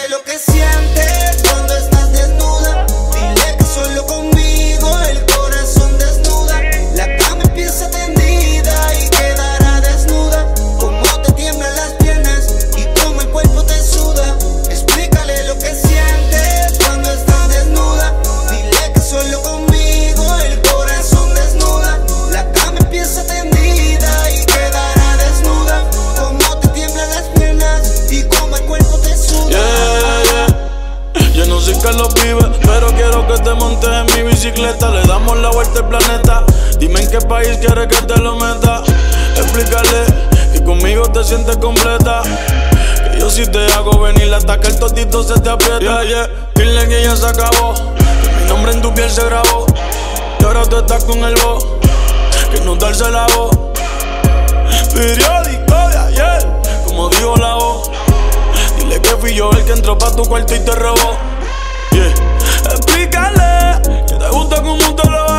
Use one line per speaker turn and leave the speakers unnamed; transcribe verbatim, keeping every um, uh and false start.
Explícale lo que sientes cuando estás desnuda. Dile que solo conmigo el corazón desnuda. La cama empieza tendida y quedará desnuda. Cómo te tiemblan las piernas y cómo el cuerpo te suda. Explícale lo que sientes cuando estás desnuda. Dile que solo conmigo el corazón desnuda. La cama empieza tendida y quedará desnuda. Cómo te tiemblan las piernas y cómo el cuerpo te suda.
Yeah, yeah. Yo no sé qué lo vive, pero quiero que te montes en mi bicicleta. Le damos la vuelta al planeta. Dime en qué país quieres que te lo meta. Explícale que conmigo te sientes completa. Que yo si te hago venir hasta que el totito se te aprieta. Yeah, yeah. Dile que ya se acabó, que mi nombre en tu piel se grabó. Y ahora tú estás con el voz, que no darse la voz. Periódico de ayer, como dijo la voz. Dile que fui yo el que entró pa' tu cuarto y te robó. Yeah. Explícale que te gusta como te lo